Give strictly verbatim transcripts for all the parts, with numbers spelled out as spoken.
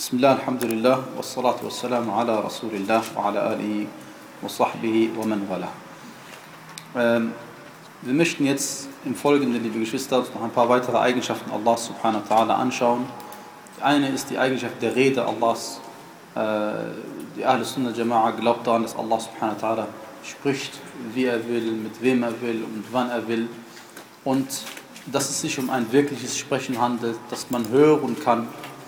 Bismillah, alhamdulillah, wassalatu wassalamu ala rasulillah wa ala alihi wa sahbihi wa man wala. Ähm, wir möchten jetzt im Folgenden, liebe Geschwister, noch ein paar weitere Eigenschaften Allahs subhanahu wa ta'ala anschauen. Die eine ist die Eigenschaft der Rede Allahs. Äh, die Ahl Sunnah Jama'a glaubt daran, dass Allah subhanahu wa ta'ala spricht, wie er will, mit wem er will und wann er will. Und dass es sich um ein wirkliches Sprechen handelt, das man hören kann,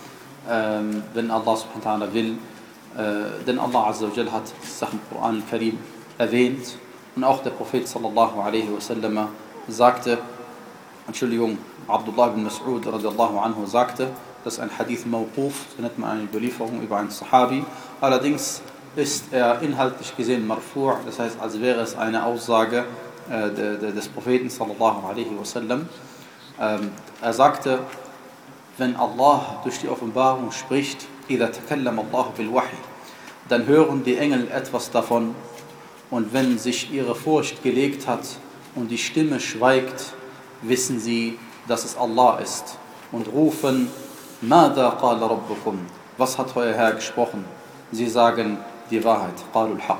ähm, wenn Allah subhanahu wa ta'ala will. Äh, denn Allah azza wa jal hat Sachen im Koran al-Karim erwähnt. Und auch der Prophet sallallahu alaihi wasallam sagte, Entschuldigung, Abdullah ibn Mas'ud radiallahu anhu sagte, das ist ein Hadith Mawquf, so nennt man eine Überlieferung über einen Sahabi. Allerdings ist er inhaltlich gesehen Marfu', das heißt, als wäre es eine Aussage äh, de, de, des Propheten sallallahu alaihi wasallam. Ähm, er sagte, wenn Allah durch die Offenbarung spricht, إِذَا تَكَلَّمَ اللَّهُ بِالْوَحْيِ, dann hören die Engel etwas davon. Und wenn sich ihre Furcht gelegt hat und die Stimme schweigt, wissen sie, dass es Allah ist und rufen, مَاذَا قَالَ رَبُّكُمْ, was hat euer Herr gesprochen? Sie sagen die Wahrheit, قَالُوا الْحَقِّ.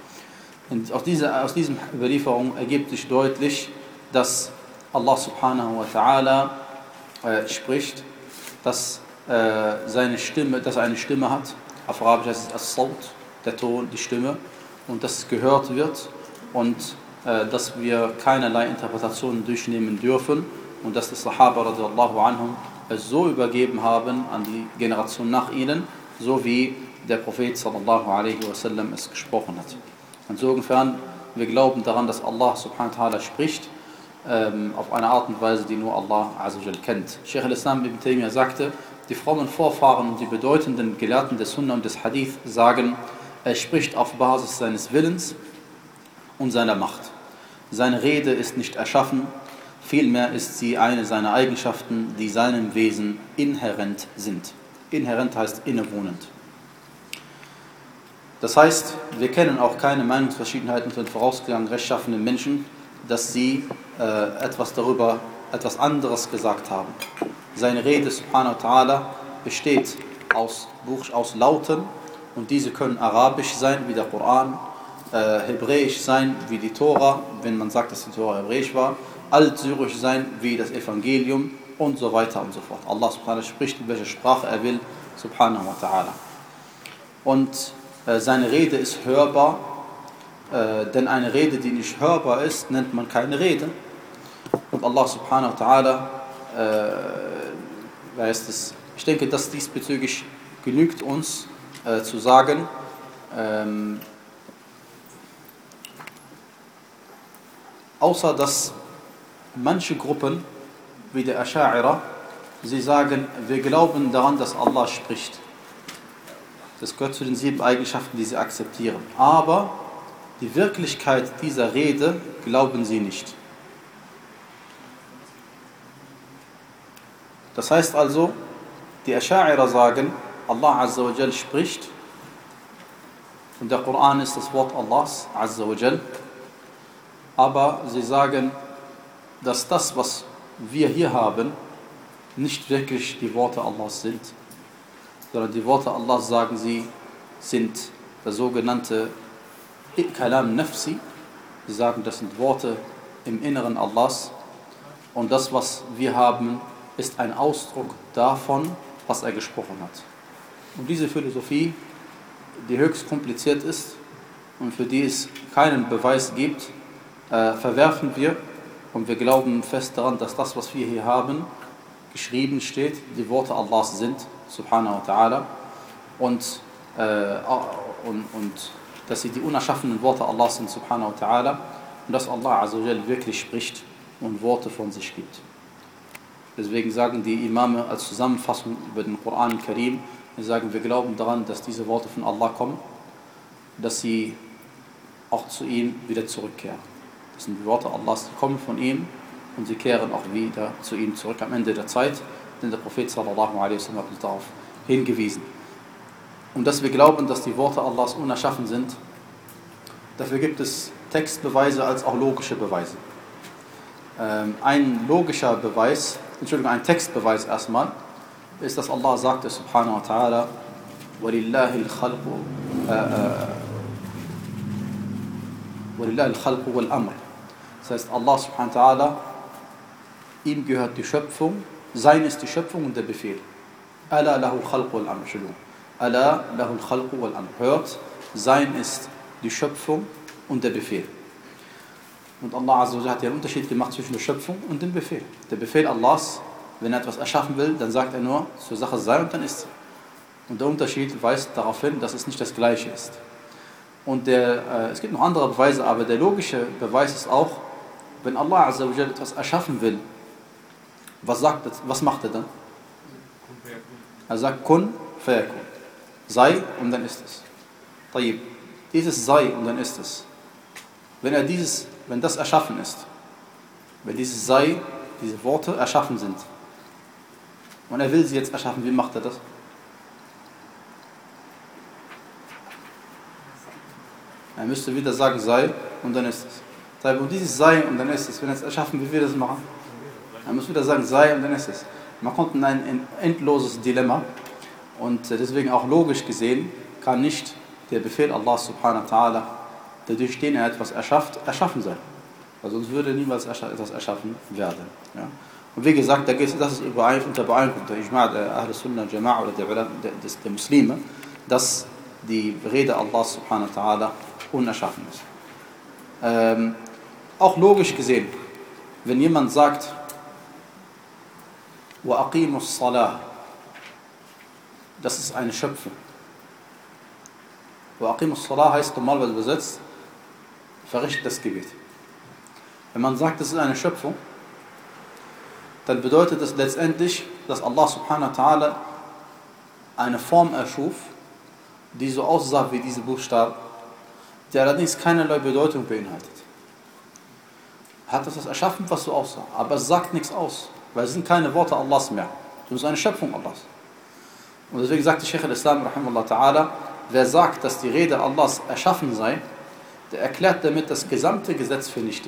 Und aus dieser, aus dieser Überlieferung ergibt sich deutlich, dass Allah subhanahu wa ta'ala äh, spricht, dass, äh, seine Stimme, dass er eine Stimme hat. Auf Arabisch heißt es As-Sawt, der Ton, die Stimme. Und dass es gehört wird und äh, dass wir keinerlei Interpretationen durchnehmen dürfen und dass die Sahaba radiallahu anhum es so übergeben haben an die Generation nach ihnen, so wie der Prophet sallallahu alaihi wasallam es gesprochen hat. Insofern, wir glauben daran, dass Allah subhanahu wa ta'ala spricht, ähm, auf eine Art und Weise, die nur Allah azza wa jal kennt. Sheikh al-Islam ibn Taymiyyah sagte, die frommen Vorfahren und die bedeutenden Gelehrten des Sunna und des Hadith sagen, er spricht auf Basis seines Willens und seiner Macht. Seine Rede ist nicht erschaffen, vielmehr ist sie eine seiner Eigenschaften, die seinem Wesen inhärent sind. Inhärent heißt innewohnend. Das heißt, wir kennen auch keine Meinungsverschiedenheiten unter den vorausgegangenen rechtschaffenen Menschen, dass sie äh, etwas darüber, etwas anderes gesagt haben. Seine Rede, subhanahu wa ta'ala, besteht aus, Buch, aus Lauten, und diese können arabisch sein, wie der Koran, äh, hebräisch sein, wie die Tora, wenn man sagt, dass die Tora hebräisch war, altsyrisch sein, wie das Evangelium und so weiter und so fort. Allah subhanahu wa ta'ala spricht, in welcher Sprache er will, subhanahu wa ta'ala. Und äh, seine Rede ist hörbar, äh, denn eine Rede, die nicht hörbar ist, nennt man keine Rede. Und Allah subhanahu wa ta'ala, äh, wer ist es? Ich denke, dass diesbezüglich genügt uns, Äh, zu sagen, ähm, außer dass manche Gruppen, wie der Asha'ira, sie sagen, wir glauben daran, dass Allah spricht. Das gehört zu den sieben Eigenschaften, die sie akzeptieren. Aber die Wirklichkeit dieser Rede glauben sie nicht. Das heißt also, die Asha'ira sagen, Allah azza wa jal spricht und der Koran ist das Wort Allahs azza wa jal, aber sie sagen, dass das, was wir hier haben, nicht wirklich die Worte Allahs sind, sondern die Worte Allahs, sagen sie, sind das sogenannte Kalam Nafsi. Sie sagen, das sind Worte im Inneren Allahs, und das, was wir haben, ist ein Ausdruck davon, was er gesprochen hat. Und diese Philosophie, die höchst kompliziert ist und für die es keinen Beweis gibt, äh, verwerfen wir, und wir glauben fest daran, dass das, was wir hier haben, geschrieben steht, die Worte Allahs sind, subhanahu wa ta'ala, und, äh, und, und dass sie die unerschaffenen Worte Allahs sind, subhanahu wa ta'ala, und dass Allah azza wa jal wirklich spricht und Worte von sich gibt. Deswegen sagen die Imame als Zusammenfassung über den Koran al-Karim, wir sagen, wir glauben daran, dass diese Worte von Allah kommen, dass sie auch zu ihm wieder zurückkehren. Das sind die Worte Allahs, die kommen von ihm und sie kehren auch wieder zu ihm zurück am Ende der Zeit, denn der Prophet sallallahu alaihi wasallam hat uns darauf hingewiesen. Und dass wir glauben, dass die Worte Allahs unerschaffen sind, dafür gibt es Textbeweise als auch logische Beweise. Ähm, ein logischer Beweis, Entschuldigung, ein Textbeweis erstmal, ist, dass Allah sagte, subhanahu wa ta'ala, وَلِلَّهِ الْخَلْقُ وَلِلَّهِ الْخَلْقُ وَالْأَمْرُ. Das heißt, Allah subhanahu wa ta'ala, ihm gehört die Schöpfung, sein ist die Schöpfung und der Befehl. Ala lahul khalqu wal amr. Entschuldigung. Ala lahul khalqu wal amr. Hört, sein ist die Schöpfung und der Befehl. Und Allah Azza wa Jalla hat ja einen Unterschied gemacht zwischen der Schöpfung und dem Befehl. Der Befehl Allahs, wenn er etwas erschaffen will, dann sagt er nur, zur Sache sei und dann ist sie. Und der Unterschied weist darauf hin, dass es nicht das Gleiche ist. Und der, äh, es gibt noch andere Beweise, aber der logische Beweis ist auch, wenn Allah Azza wa Jalla etwas erschaffen will, was sagt das, was macht er dann? Er sagt kun fayakun. Sei und dann ist es. Tayyib. Dieses sei und dann ist es. Wenn er dieses, wenn das erschaffen ist, wenn dieses sei, diese Worte erschaffen sind, und er will sie jetzt erschaffen, wie macht er das? Er müsste wieder sagen sei und dann ist es. Und dieses sei und dann ist es, wenn er es erschaffen, wie will er das machen? Er muss wieder sagen sei und dann ist es. Man kommt in ein endloses Dilemma und deswegen auch logisch gesehen kann nicht der Befehl Allah subhanahu wa ta'ala, dadurch den er etwas erschafft, erschaffen sein. Weil sonst würde niemals etwas erschaffen werden. Ja. Und wie gesagt, das ist unter Übereinkunft der Ijma' der Ahl Sunnah Jama'a oder der, der, der Muslime, dass die Rede Allah subhanahu wa ta'ala unerschaffen ist. Ähm, auch logisch gesehen, wenn jemand sagt, وَأَقِيمُوا الصَّلَاةِ, das ist eine Schöpfung. وَأَقِيمُوا الصَّلَاةِ heißt normalerweise übersetzt, verrichtet das Gebet. Wenn man sagt, das ist eine Schöpfung, dann bedeutet das letztendlich, dass Allah subhanahu wa ta'ala eine Form erschuf, die so aussah wie diese Buchstaben, die allerdings keinerlei Bedeutung beinhaltet. Hat das erschaffen, was so aussah, aber es sagt nichts aus, weil es sind keine Worte Allahs mehr. Es ist eine Schöpfung Allahs. Und deswegen sagte Shaykh al-Islam rahimahullah ta'ala, wer sagt, dass die Rede Allahs erschaffen sei, der erklärt damit das gesamte Gesetz für nichtig.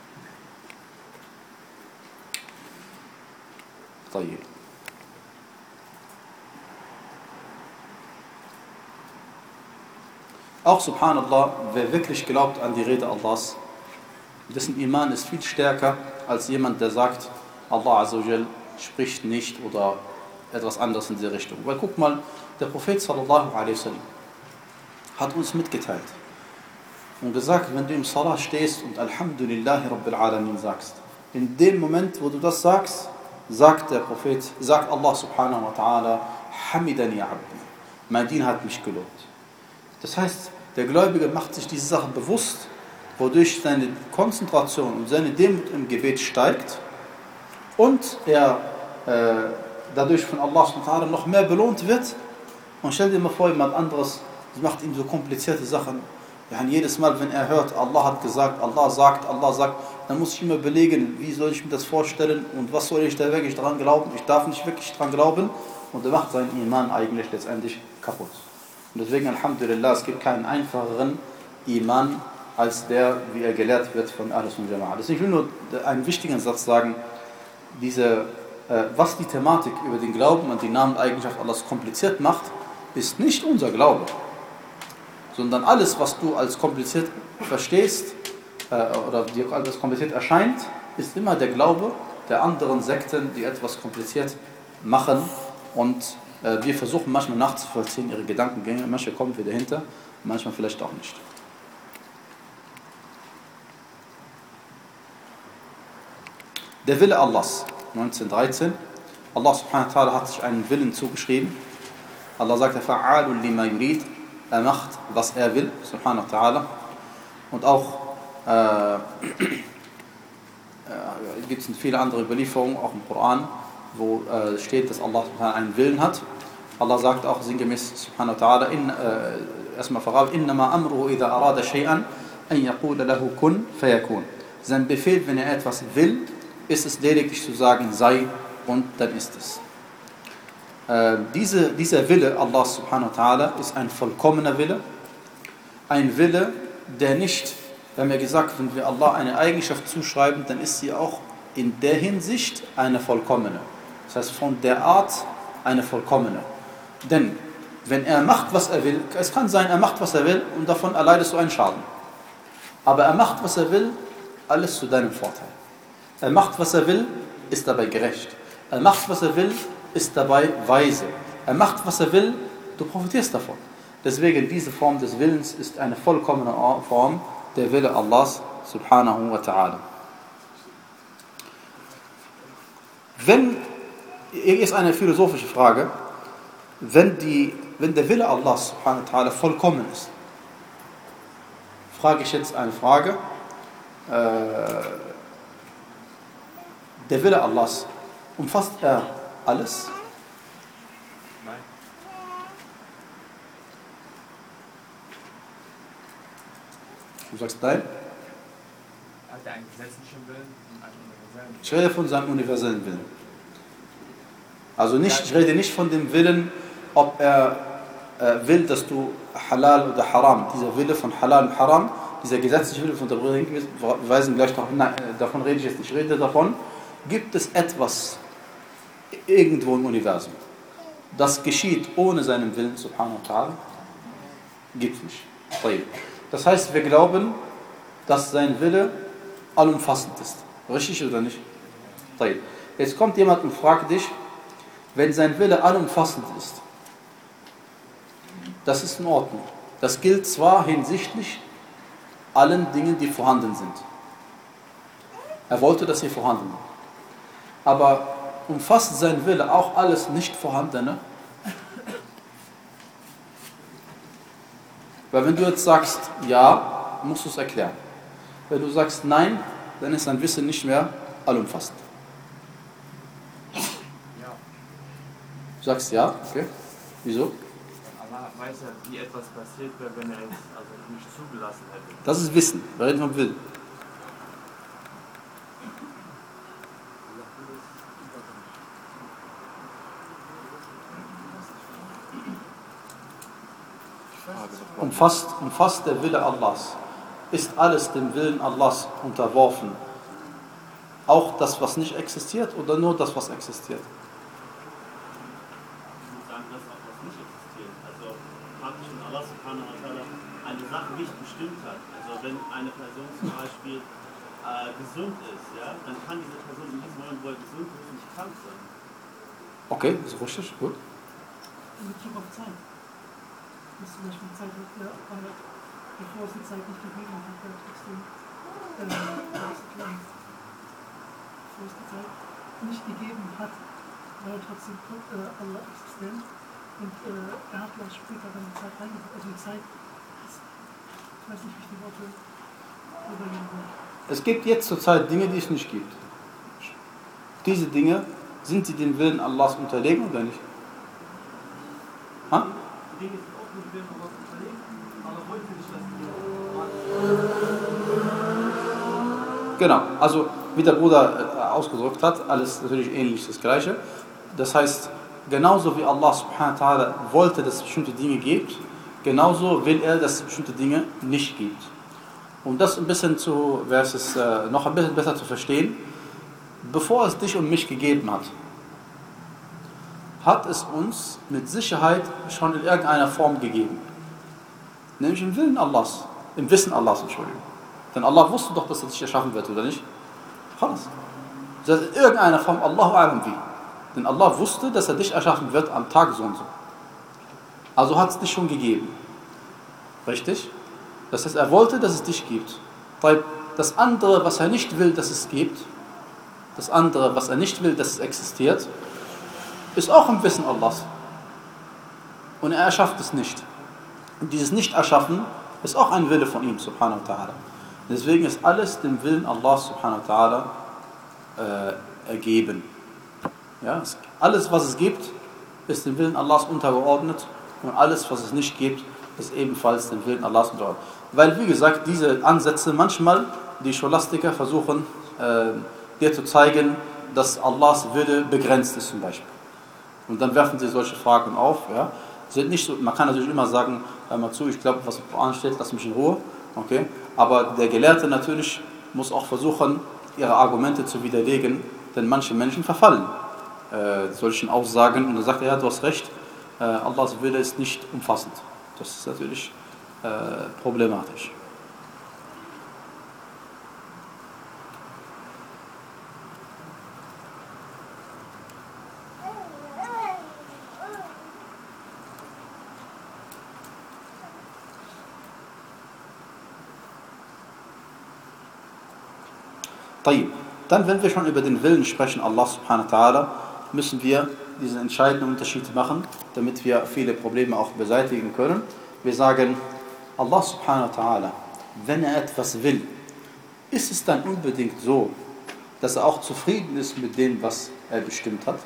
Auch subhanallah, wer wirklich glaubt an die Rede Allahs, dessen Iman ist viel stärker als jemand, der sagt, Allah Azza wa Jal spricht nicht oder etwas anderes in diese Richtung. Weil guck mal, der Prophet sallallahu alaihi wasallam hat uns mitgeteilt und gesagt, wenn du im Salah stehst und Alhamdulillahi Rabbil Alamin sagst, in dem Moment, wo du das sagst, sagt der Prophet, sagt Allah subhanahu wa ta'ala, Hamidani abdi, mein Dien hat mich gelobt. Das heißt, der Gläubige macht sich diese Sachen bewusst, wodurch seine Konzentration und seine Demut im Gebet steigt und er äh, dadurch von Allah subhanahu wa ta'ala noch mehr belohnt wird. Und stell dir mal vor, jemand anderes macht ihm so komplizierte Sachen. Ja, jedes Mal, wenn er hört, Allah hat gesagt, Allah sagt, Allah sagt, dann muss ich immer belegen, wie soll ich mir das vorstellen und was soll ich da wirklich dran glauben? Ich darf nicht wirklich dran glauben und er macht seinen Iman eigentlich letztendlich kaputt. Und deswegen, Alhamdulillah, es gibt keinen einfacheren Iman als der, wie er gelehrt wird von Ahl Sunnah Jama'a. Deswegen will ich nur einen wichtigen Satz sagen, diese, äh, was die Thematik über den Glauben und die Nameneigenschaft Allahs kompliziert macht, ist nicht unser Glaube, sondern alles, was du als kompliziert verstehst äh, oder dir als kompliziert erscheint, ist immer der Glaube der anderen Sekten, die etwas kompliziert machen und äh, wir versuchen manchmal nachzuvollziehen ihre Gedankengänge, manchmal kommen wir dahinter, manchmal vielleicht auch nicht. Der Wille Allahs, neunzehnhundertdreizehn, Allah subhanahu wa ta'ala hat sich einen Willen zugeschrieben. Allah sagt, Fa'alun lima yurid, er macht, was er will, subhanahu wa ta'ala. Und auch äh, äh, gibt es viele andere Überlieferungen, auch im Koran, wo äh, steht, dass Allah subhanahu einen Willen hat. Allah sagt auch sinngemäß, subhanahu wa ta'ala, in, äh, erstmal voraus, innama amruhu idha arada shay'an, an yaqula lahu kun fayakun. Sein Befehl, wenn er etwas will, ist es lediglich zu sagen, sei und dann ist es. Äh, diese, dieser Wille, Allah subhanahu wa ta'ala, ist ein vollkommener Wille. Ein Wille, der nicht, wir haben ja gesagt, wenn wir Allah eine Eigenschaft zuschreiben, dann ist sie auch in der Hinsicht eine vollkommene. Das heißt, von der Art eine vollkommene. Denn wenn er macht, was er will, es kann sein, er macht, was er will und davon erleidest du einen Schaden. Aber er macht, was er will, alles zu deinem Vorteil. Er macht, was er will, ist dabei gerecht. Er macht, was er will, ist dabei weise. Er macht, was er will, du profitierst davon. Deswegen, diese Form des Willens ist eine vollkommene Form der Wille Allahs subhanahu wa ta'ala. Wenn, hier ist eine philosophische Frage, wenn, die, wenn der Wille Allahs subhanahu wa ta'ala vollkommen ist, frage ich jetzt eine Frage, äh, der Wille Allahs, umfasst er alles? Nein. Du sagst nein? Hat er einen gesetzlichen Willen und einen universellen Willen? Ich rede von seinem universellen Willen. Also nicht, ich rede nicht von dem Willen, ob er äh, will, dass du Halal oder Haram, dieser Wille von Halal und Haram, dieser gesetzliche Wille von der Brüder, wir weisen gleich darauf, nein, davon rede ich jetzt nicht. Ich rede davon, gibt es etwas irgendwo im Universum, das geschieht ohne seinen Willen, subhanahu wa ta'ala? Gibt es nicht. Das heißt, wir glauben, dass sein Wille allumfassend ist. Richtig oder nicht? Jetzt kommt jemand und fragt dich, wenn sein Wille allumfassend ist, das ist in Ordnung. Das gilt zwar hinsichtlich allen Dingen, die vorhanden sind. Er wollte, dass sie vorhanden sind. Aber umfasst sein Wille auch alles nicht Vorhandene? Weil wenn du jetzt sagst, ja, musst du es erklären. Wenn du sagst nein, dann ist dein Wissen nicht mehr allumfassend. Ja. Du sagst ja, okay. Wieso? Allah weiß ja, wie etwas passiert wäre, wenn er es also nicht zugelassen hätte. Das ist Wissen. Wir reden vom Willen. Umfasst, umfasst der Wille Allahs. Ist alles dem Willen Allahs unterworfen? Auch das, was nicht existiert, oder nur das, was existiert? Ich würde sagen, das auch was nicht existiert. Also praktisch, wenn Allah subhanahu wa ta'ala eine Sache nicht bestimmt hat. Also wenn eine Person zum Beispiel äh, gesund ist, ja, dann kann diese Person in diesem Moment, wo er gesund ist, nicht krank sein. Okay, das ist richtig, gut. In Bezug auf Zeit. Das ist zum Beispiel Zeit, ja, bevor es die Zeit nicht gegeben hat, hat er trotzdem äh, bevor es die Zeit nicht gegeben hat, war er trotzdem äh, Allah existent und äh, er hat gleich später dann die Zeit reingebracht. Also die Zeit, ist, ich weiß nicht, wie ich die Worte übergeben will. Es gibt jetzt zurzeit Dinge, die es nicht gibt. Diese Dinge, sind sie dem Willen Allahs unterlegen oder nicht? Ha? Die Dinge sind auch mit dem Willen Allahs unterlegen, aber wollte nicht, dass die Genau, also wie der Bruder ausgedrückt hat, alles natürlich ähnlich das Gleiche. Das heißt, genauso wie Allah subhanahu wa ta'ala wollte, dass es bestimmte Dinge gibt, genauso will er, dass es bestimmte Dinge nicht gibt. Um das ein bisschen zu, es ist, äh, noch ein bisschen besser zu verstehen, bevor es dich und mich gegeben hat, hat es uns mit Sicherheit schon in irgendeiner Form gegeben. Nämlich im Willen Allahs, im Wissen Allahs, Entschuldigung. Denn Allah wusste doch, dass er dich erschaffen wird, oder nicht? Alles. Das heißt, in irgendeiner Form, Allahu a'lam wie. Denn Allah wusste, dass er dich erschaffen wird am Tag so und so. Also hat es dich schon gegeben. Richtig? Das heißt, er wollte, dass es dich gibt. Das andere, was er nicht will, dass es gibt, das andere, was er nicht will, dass es existiert, ist auch im Wissen Allahs. Und er erschafft es nicht. Und dieses Nicht-Erschaffen ist auch ein Wille von ihm, subhanahu wa ta'ala. Deswegen ist alles dem Willen Allahs, subhanahu wa ta'ala, äh, ergeben. Ja, es, alles, was es gibt, ist dem Willen Allahs untergeordnet. Und alles, was es nicht gibt, ist ebenfalls dem Willen Allahs untergeordnet. Weil, wie gesagt, diese Ansätze manchmal, die Scholastiker versuchen, äh, dir zu zeigen, dass Allahs Wille begrenzt ist zum Beispiel. Und dann werfen sie solche Fragen auf. Ja. Sind nicht so, man kann natürlich immer sagen, hör mal zu, ich glaube, was im Koran steht, lass mich in Ruhe. Okay. Aber der Gelehrte natürlich muss auch versuchen, ihre Argumente zu widerlegen, denn manche Menschen verfallen äh, solchen Aussagen. Und dann sagt er, ja, du hast recht, äh, Allahs Wille ist nicht umfassend. Das ist natürlich äh, problematisch. Dann, wenn wir schon über den Willen sprechen, Allah subhanahu wa ta'ala, müssen wir diesen entscheidenden Unterschied machen, damit wir viele Probleme auch beseitigen können. Wir sagen, Allah subhanahu wa ta'ala, wenn er etwas will, ist es dann unbedingt so, dass er auch zufrieden ist mit dem, was er bestimmt hat?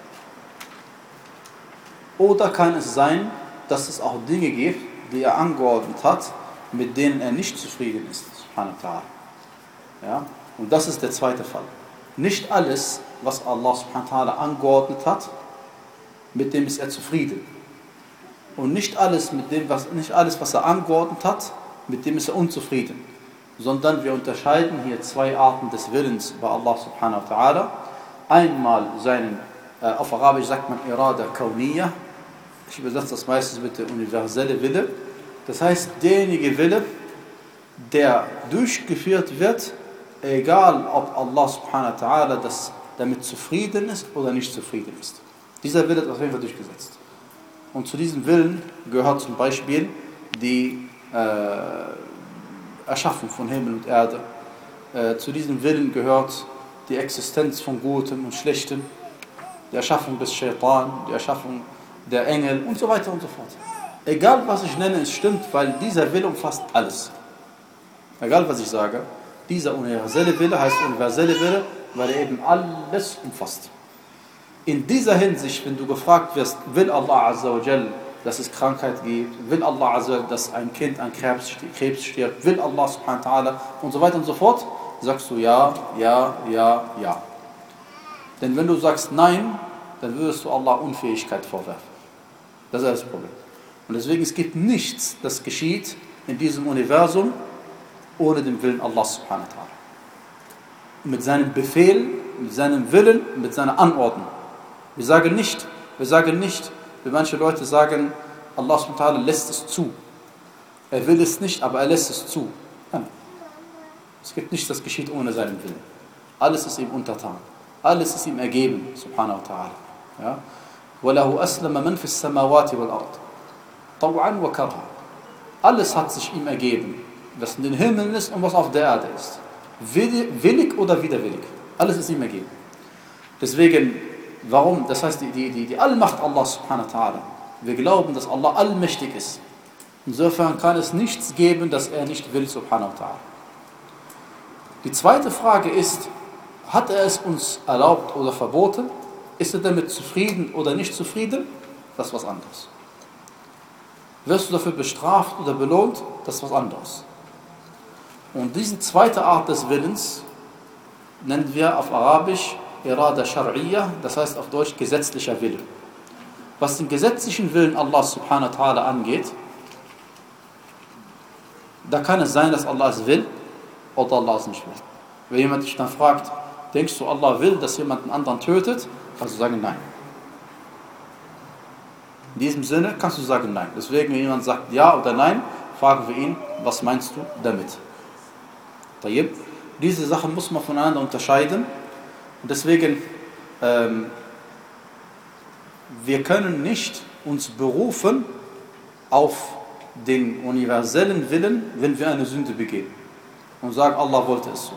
Oder kann es sein, dass es auch Dinge gibt, die er angeordnet hat, mit denen er nicht zufrieden ist, subhanahu wa ta'ala? Ja? Und das ist der zweite Fall. Nicht alles, was Allah subhanahu wa ta'ala angeordnet hat, mit dem ist er zufrieden. Und nicht alles, mit dem, was, nicht alles, was er angeordnet hat, mit dem ist er unzufrieden. Sondern wir unterscheiden hier zwei Arten des Willens bei Allah subhanahu wa ta'ala. Einmal seinen, äh, auf Arabisch sagt man Irada Kauniyya. Ich übersetze das meistens mit der universelle Wille. Das heißt, derjenige Wille, der durchgeführt wird, egal ob Allah subhanahu wa ta'ala das damit zufrieden ist oder nicht zufrieden ist. Dieser Wille ist auf jeden Fall durchgesetzt. Und zu diesem Willen gehört zum Beispiel die äh, Erschaffung von Himmel und Erde. Äh, zu diesem Willen gehört die Existenz von Gutem und Schlechtem, die Erschaffung des Shaitan, die Erschaffung der Engel und so weiter und so fort. Egal was ich nenne, es stimmt, weil dieser Wille umfasst alles. Egal was ich sage, dieser universelle Wille heißt universelle Wille, weil er eben alles umfasst. In dieser Hinsicht, wenn du gefragt wirst, will Allah Azza wa Jal, dass es Krankheit gibt, will Allah Azza wa Jal, dass ein Kind an Krebs, Krebs stirbt, will Allah subhanahu wa ta'ala und so weiter und so fort, sagst du ja, ja, ja, ja. Denn wenn du sagst nein, dann würdest du Allah Unfähigkeit vorwerfen. Das ist das Problem. Und deswegen, es gibt nichts, das geschieht in diesem Universum, ohne den Willen Allah subhanahu wa ta'ala. Mit seinem Befehl, mit seinem Willen, mit seiner Anordnung. Wir sagen nicht, wir sagen nicht, wie manche Leute sagen, Allah subhanahu wa ta'ala lässt es zu. Er will es nicht, aber er lässt es zu. Nein. Es gibt nichts, das geschieht ohne seinen Willen. Alles ist ihm untertan. Alles ist ihm ergeben, subhanahu wa ta'ala. Ja? وَلَهُ أَسْلَمَ مَنْ فِي السَّمَاوَاتِ وَالْأَرْضِ طَوْعًا وَكَرْهًا. Alles hat sich ihm ergeben, was in den Himmeln ist und was auf der Erde ist. Willig oder widerwillig. Alles ist ihm ergeben. Deswegen, warum? Das heißt, die, die, die, die Allmacht Allah subhanahu wa ta'ala. Wir glauben, dass Allah allmächtig ist. Insofern kann es nichts geben, das er nicht will, subhanahu wa ta'ala. Die zweite Frage ist, hat er es uns erlaubt oder verboten? Ist er damit zufrieden oder nicht zufrieden? Das ist was anderes. Wirst du dafür bestraft oder belohnt? Das ist was anderes. Und diese zweite Art des Willens nennen wir auf Arabisch Irada Shar'iyya, das heißt auf Deutsch gesetzlicher Wille. Was den gesetzlichen Willen Allah subhanahu wa ta'ala angeht, da kann es sein, dass Allah es will oder Allah es nicht will. Wenn jemand dich dann fragt, denkst du, Allah will, dass jemand einen anderen tötet, kannst du sagen, nein. In diesem Sinne kannst du sagen, nein. Deswegen, wenn jemand sagt ja oder nein, fragen wir ihn, was meinst du damit? Diese Sachen muss man voneinander unterscheiden. Und deswegen, ähm, wir können nicht uns berufen auf den universellen Willen, wenn wir eine Sünde begehen. Und sagen, Allah wollte es so.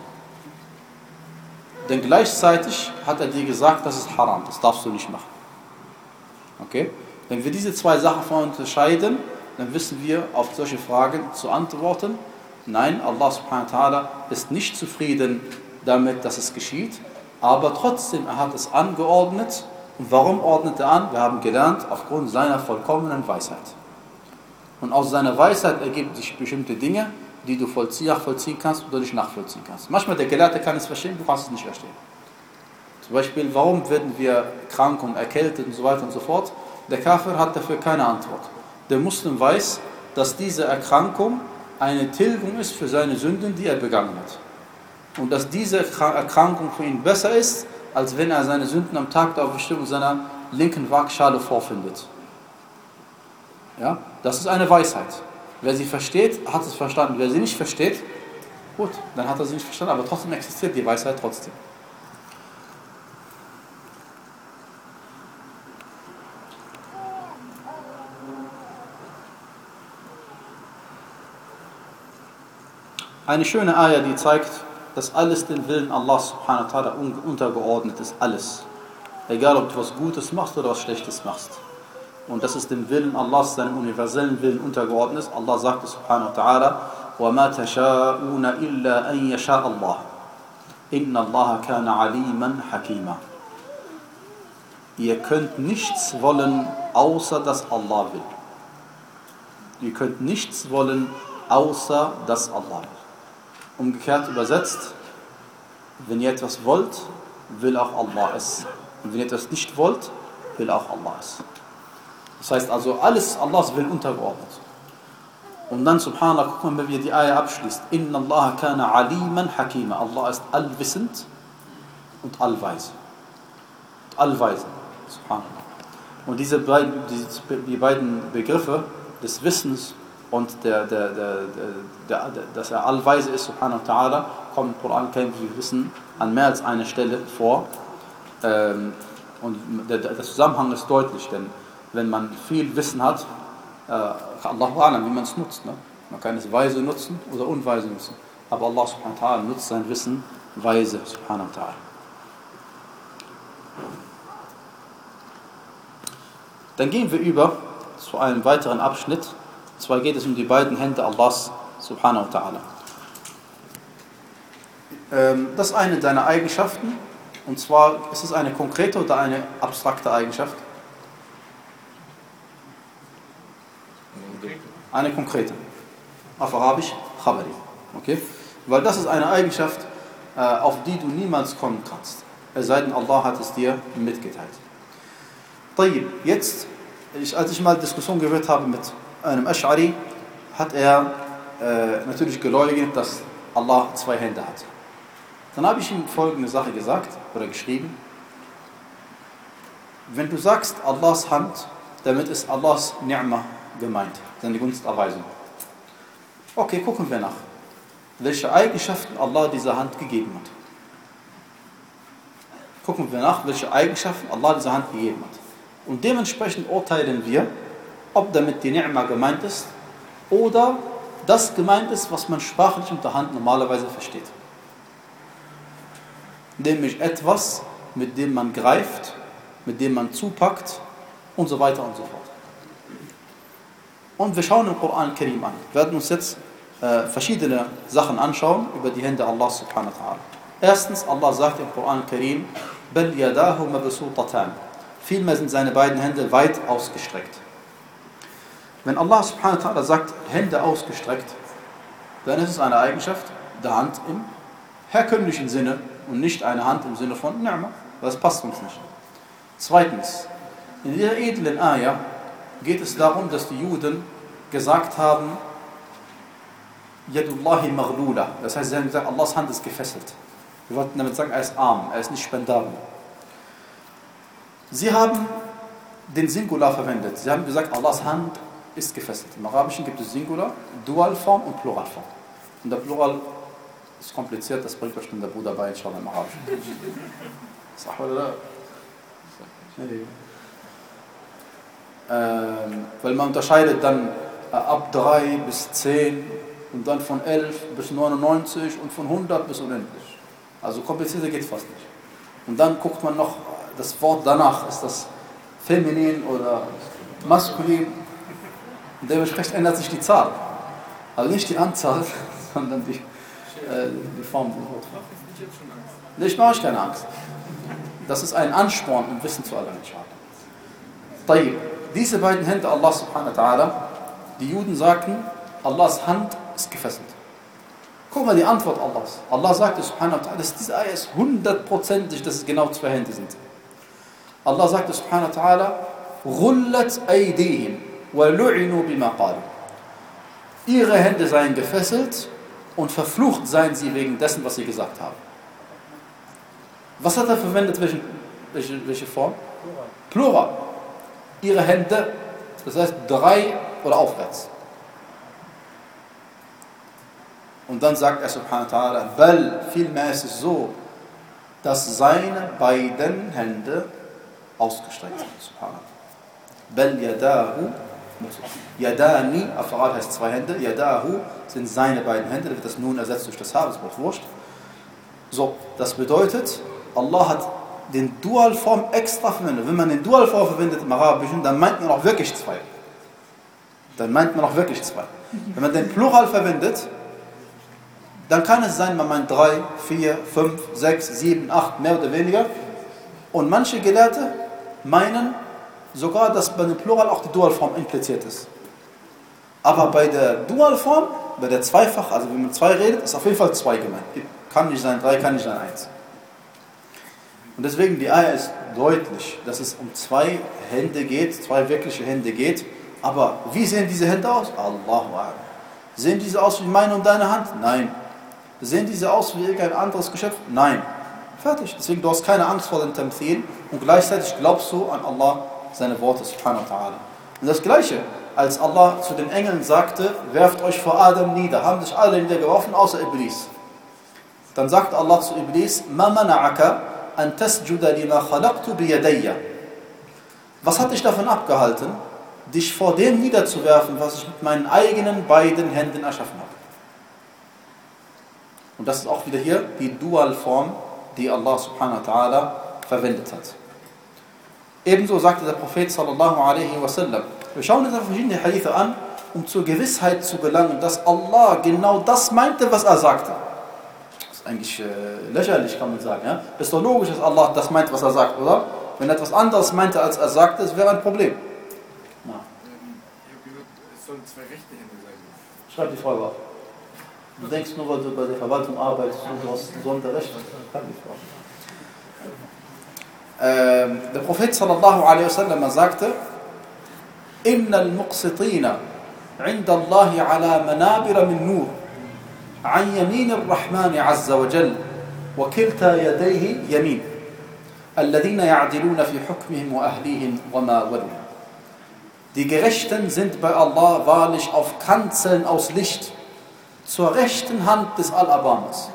Denn gleichzeitig hat er dir gesagt, das ist haram, das darfst du nicht machen. Okay? Wenn wir diese zwei Sachen voneinander unterscheiden, dann wissen wir, auf solche Fragen zu antworten. Nein, Allah subhanahu wa ta'ala ist nicht zufrieden damit, dass es geschieht, aber trotzdem, er hat es angeordnet. Und warum ordnet er an? Wir haben gelernt, aufgrund seiner vollkommenen Weisheit. Und aus seiner Weisheit ergeben sich bestimmte Dinge, die du vollziehen kannst oder nicht nachvollziehen kannst. Manchmal der Gelehrte kann es verstehen, du kannst es nicht verstehen. Zum Beispiel, warum werden wir krank und erkältet und so weiter und so fort? Der Kafir hat dafür keine Antwort. Der Muslim weiß, dass diese Erkrankung eine Tilgung ist für seine Sünden, die er begangen hat. Und dass diese Erkrankung für ihn besser ist, als wenn er seine Sünden am Tag der Auferstehung seiner linken Waagschale vorfindet. Ja? Das ist eine Weisheit. Wer sie versteht, hat es verstanden. Wer sie nicht versteht, gut, dann hat er sie nicht verstanden, aber trotzdem existiert die Weisheit trotzdem. Eine schöne Ayah, die zeigt, dass alles den Willen Allah subhanahu wa ta'ala untergeordnet ist. Alles. Egal, ob du was Gutes machst oder was Schlechtes machst. Und das ist dem Willen Allahs, seinem universellen Willen untergeordnet ist. Allah sagte subhanahu wa ta'ala, وَمَا تَشَاءُونَ إِلَّا أَن يَشَاءَ اللَّهُ إِنَّ اللَّهَ كَانَ عَلِيمًا حَكِيمًا. Ihr könnt nichts wollen, außer dass Allah will. Ihr könnt nichts wollen, außer dass Allah will. Umgekehrt übersetzt, wenn ihr etwas wollt, will auch Allah es. Und wenn ihr etwas nicht wollt, will auch Allah es. Das heißt also, alles Allahs will untergeordnet. Und dann, subhanallah, gucken wir, wie die Ayah abschließt. Inna Allah kana aliman hakima. Allah ist allwissend und allweise. Und allweise, subhanallah. Und diese beiden, diese, die beiden Begriffe des Wissens und der, der, der, der, der, dass er allweise ist, subhanahu wa ta'ala, kommt im Koran, wie wir wissen, an mehr als einer Stelle vor. Und der, der Zusammenhang ist deutlich, denn wenn man viel Wissen hat, äh, Allahu a'lam, wie man es nutzt. Ne? Man kann es weise nutzen oder unweise nutzen. Aber Allah subhanahu wa ta'ala nutzt sein Wissen weise, subhanahu wa ta'ala. Dann gehen wir über zu einem weiteren Abschnitt. Und zwar geht es um die beiden Hände Allahs subhanahu wa ta'ala. Ähm, das ist eine seiner Eigenschaften. Und zwar ist es eine konkrete oder eine abstrakte Eigenschaft? Eine konkrete. Auf Arabisch, Khabari. Okay? Weil das ist eine Eigenschaft, auf die du niemals kommen kannst. Es sei denn, Allah hat es dir mitgeteilt. Tayyib, jetzt, ich, als ich mal Diskussion gehört habe mit einem Ash'ari, hat er äh, natürlich geleugnet, dass Allah zwei Hände hat. Dann habe ich ihm folgende Sache gesagt oder geschrieben. Wenn du sagst Allahs Hand, damit ist Allahs Ni'mah gemeint, seine Gunsterweisung. Okay, gucken wir nach, welche Eigenschaften Allah dieser Hand gegeben hat. Gucken wir nach, welche Eigenschaften Allah dieser Hand gegeben hat. Und dementsprechend urteilen wir, ob damit die Ni'mah gemeint ist oder das gemeint ist, was man sprachlich unter Hand normalerweise versteht. Nämlich etwas, mit dem man greift, mit dem man zupackt und so weiter und so fort. Und wir schauen den Koran Karim an. Wir werden uns jetzt äh, verschiedene Sachen anschauen über die Hände Allah subhanahu wa ta'ala. Erstens, Allah sagt im Koran Karim, Bal yadahu mabsutatan. Vielmehr sind seine beiden Hände weit ausgestreckt. Wenn Allah subhanahu wa ta'ala sagt, Hände ausgestreckt, dann ist es eine Eigenschaft der Hand im herkömmlichen Sinne und nicht eine Hand im Sinne von Ni'mah. Das passt uns nicht. Zweitens, in dieser edlen Ayah geht es darum, dass die Juden gesagt haben, Yadullahi maghlula. Das heißt, sie haben gesagt, Allahs Hand ist gefesselt. Wir wollten damit sagen, er ist arm, er ist nicht spendabel. Sie haben den Singular verwendet. Sie haben gesagt, Allahs Hand ist gefesselt. Im Arabischen gibt es Singular, Dualform und Pluralform. Und der Plural ist kompliziert, das bringt bestimmt der Bruder bei, inshallah, im Arabischen. Sah oder? Ähm, weil man unterscheidet dann äh, ab drei bis zehn und dann von elf bis neunundneunzig und von hundert bis unendlich. Also komplizierter geht es fast nicht. Und dann guckt man noch das Wort danach, ist das feminin oder maskulin. Und dementsprechend ändert sich die Zahl. Also nicht die Anzahl, sondern die, äh, die Form des Wortes. Ich mache euch keine Angst. Das ist ein Ansporn, um Wissen zu erlangen. Tayyib. Diese beiden Hände Allah subhanahu wa ta'ala, die Juden sagten, Allahs Hand ist gefesselt. Guck mal die Antwort Allahs. Allah sagte subhanahu wa ta'ala, dass diese Ayah ist hundertprozentig, dass es genau zwei Hände sind. Allah sagte subhanahu wa ta'ala, Rullat aydihim wa lu'inu bima qalu. Ihre Hände seien gefesselt und verflucht seien sie wegen dessen, was sie gesagt haben. Was hat er verwendet? Welche, welche, welche Form? Plural. Plural. Ihre Hände, das heißt drei oder aufwärts. Und dann sagt er subhanahu wa ta'ala, weil vielmehr ist es so, dass seine beiden Hände ausgestreckt sind. Subhanallah. Bal yadahu, yadani, Af'al heißt zwei Hände, yadahu sind seine beiden Hände, da wird das nun ersetzt durch das Haar, das braucht wurscht. So, das bedeutet, Allah hat den Dualform extra verwendet. Wenn man den Dualform verwendet im Arabischen, dann meint man auch wirklich zwei. Dann meint man auch wirklich zwei. Wenn man den Plural verwendet, dann kann es sein, man meint drei, vier, fünf, sechs, sieben, acht, mehr oder weniger. Und manche Gelehrte meinen sogar, dass bei dem Plural auch die Dualform impliziert ist. Aber bei der Dualform, bei der Zweifach, also wenn man zwei redet, ist auf jeden Fall zwei gemeint. Kann nicht sein drei, kann nicht sein eins. Und deswegen die Ayah ist deutlich, dass es um zwei Hände geht, zwei wirkliche Hände geht. Aber wie sehen diese Hände aus? Allahu Akbar. Sehen diese aus wie meine und deine Hand? Nein. Sehen diese aus wie irgendein anderes Geschöpf? Nein. Fertig. Deswegen du hast keine Angst vor den Tamthil und gleichzeitig glaubst du an Allah, seine Worte, subhanahu wa ta'ala. Und das Gleiche, als Allah zu den Engeln sagte, werft euch vor Adam nieder, haben sich alle niedergeworfen, außer Iblis. Dann sagt Allah zu Iblis, ma mana'aka an tasjuda lima khalaqtu biyadayya. Was hat dich davon abgehalten, dich vor dem niederzuwerfen, was ich mit meinen eigenen beiden Händen erschaffen habe? Und das ist auch wieder hier die Dualform, die Allah subhanahu wa ta'ala verwendet hat. Ebenso sagte der Prophet sallallahu alaihi wasallam, wir schauen uns verschiedene Hadithe an, um zur Gewissheit zu gelangen, dass Allah genau das meinte, was er sagte. Das ist eigentlich äh, lächerlich, kann man sagen. Ja? Ist doch logisch, dass Allah das meint, was er sagt, oder? Wenn er etwas anderes meinte, als er sagte, es wäre ein Problem. Na. Es sollen zwei rechte Hände sein. Schreib die Frage auf. Du denkst nur, weil du bei der Verwaltung arbeitest und du hast besondere Rechte. Schreib die Frage. Ähm, der Prophet sallallahu alaihi wasallam sagte, Inna al-Muqsitina inda Allahi ala manabira min nur an yamin al-Rahman azza wa jal wa kilta yadayhi yamin alladhina ya'diluna fi hukmihim wa ahlihim wa ma walu. Die Gerechten sind bei Allah wahrlich auf Kanzeln aus Licht zur rechten Hand des Al-Abamas.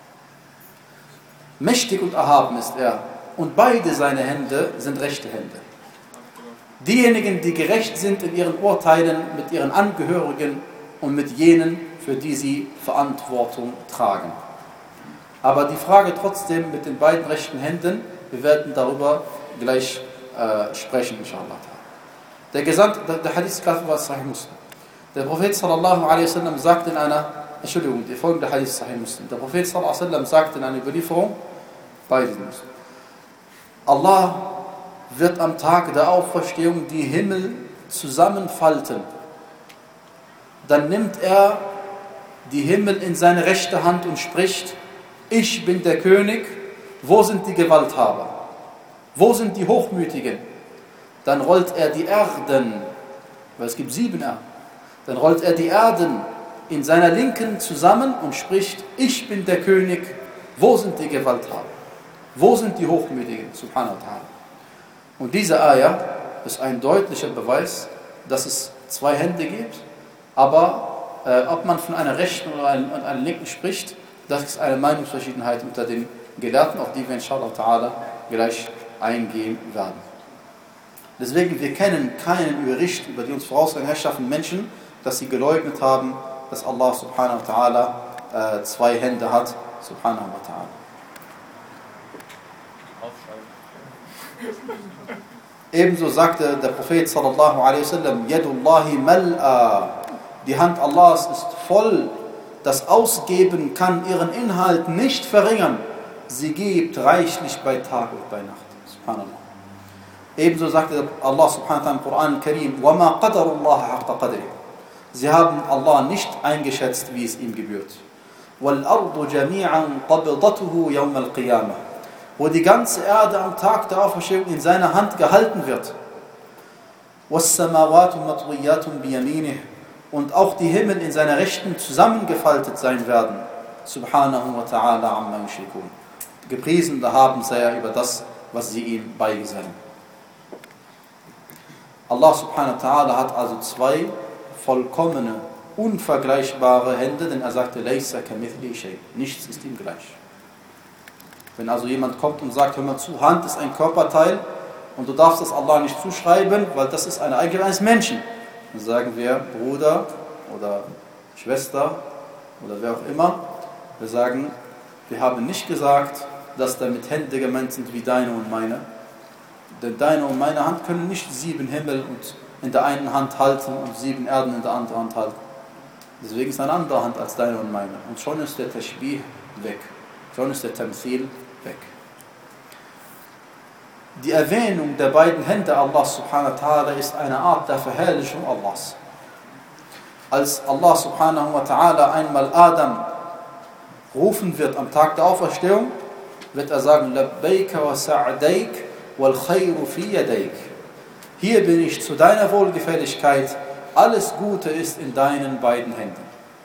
Mächtig und erhaben ist er. Und beide seine Hände sind rechte Hände. Diejenigen, die gerecht sind in ihren Urteilen mit ihren Angehörigen und mit jenen, für die sie Verantwortung tragen. Aber die Frage trotzdem mit den beiden rechten Händen, wir werden darüber gleich äh, sprechen, inshallah. Der Gesandte, der, der Hadith war Sahih Muslim. Der Prophet sallallahu alaihi wasallam sagt in einer, Entschuldigung, der folgende Hadith Sahih Muslim. Der Prophet sallallahu alaihi wasallam sagt in einer Überlieferung, beide Muslim. Allah wird am Tag der Auferstehung die Himmel zusammenfalten. Dann nimmt er die Himmel in seine rechte Hand und spricht, ich bin der König, wo sind die Gewalthaber? Wo sind die Hochmütigen? Dann rollt er die Erden, weil es gibt sieben Erden, dann rollt er die Erden in seiner Linken zusammen und spricht, ich bin der König, wo sind die Gewalthaber? Wo sind die Hochmütigen? Subhanahu wa ta'ala. Und diese Ayah ist ein deutlicher Beweis, dass es zwei Hände gibt, aber äh, ob man von einer rechten oder einer, einer linken spricht, das ist eine Meinungsverschiedenheit unter den Gelehrten, auf die wir inshallah ta'ala gleich eingehen werden. Deswegen, wir kennen keinen Bericht über die uns vorausgegangen herrschaffenden Menschen, dass sie geleugnet haben, dass Allah subhanahu wa ta'ala äh, zwei Hände hat, subhanahu wa ta'ala. Ebenso sagte der Prophet sallallahu alaihi wasallam, Yadullahi mal'a, die Hand Allahs ist voll, das Ausgeben kann ihren Inhalt nicht verringern. Sie gibt reichlich bei Tag und bei Nacht. Subhanallah. Ebenso sagte Allah subhanahu wa ta'ala im Koran Karim, وَمَا قَدَرُ اللَّهَ حَقَّ قَدْرِهِ. Sie haben Allah nicht eingeschätzt, wie es ihm gebührt. وَالْأَرْضُ جَمِيعًا قَبْضَتُهُ يَوْمَ الْقِيَامَةِ, wo die ganze Erde am Tag der Auferstehung in seiner Hand gehalten wird. وَالسَّمَاوَاتُ مَطْوِيَّاتٌ بِيَمِينِهِ, und auch die Himmel in seiner Rechten zusammengefaltet sein werden. Subhanahu wa ta'ala amma yushrikun. Gepriesen haben sei er über das, was sie ihm beigesellen. Allah subhanahu wa ta'ala hat also zwei vollkommene, unvergleichbare Hände, denn er sagte, Laysa kamithli shay. Nichts ist ihm gleich. Wenn also jemand kommt und sagt, hör mal zu, Hand ist ein Körperteil und du darfst das Allah nicht zuschreiben, weil das ist eine Eigenschaft eines Menschen, dann sagen wir, Bruder oder Schwester oder wer auch immer, wir sagen, wir haben nicht gesagt, dass damit Hände gemeint sind wie deine und meine, denn deine und meine Hand können nicht sieben Himmel und in der einen Hand halten und sieben Erden in der anderen Hand halten. Deswegen ist eine andere Hand als deine und meine. Und schon ist der Tashbih weg. Schon ist der Tamthil weg. Die Erwähnung der beiden Hände Allah subhanahu wa ta'ala ist eine Art der Verherrlichung Allahs. Als Allah subhanahu wa ta'ala einmal Adam rufen wird am Tag der Auferstehung, wird er sagen, Labbaika wa sa'daik wal khayru fi yadaik. Hier bin ich zu deiner Wohlgefälligkeit, alles Gute ist in deinen beiden Händen.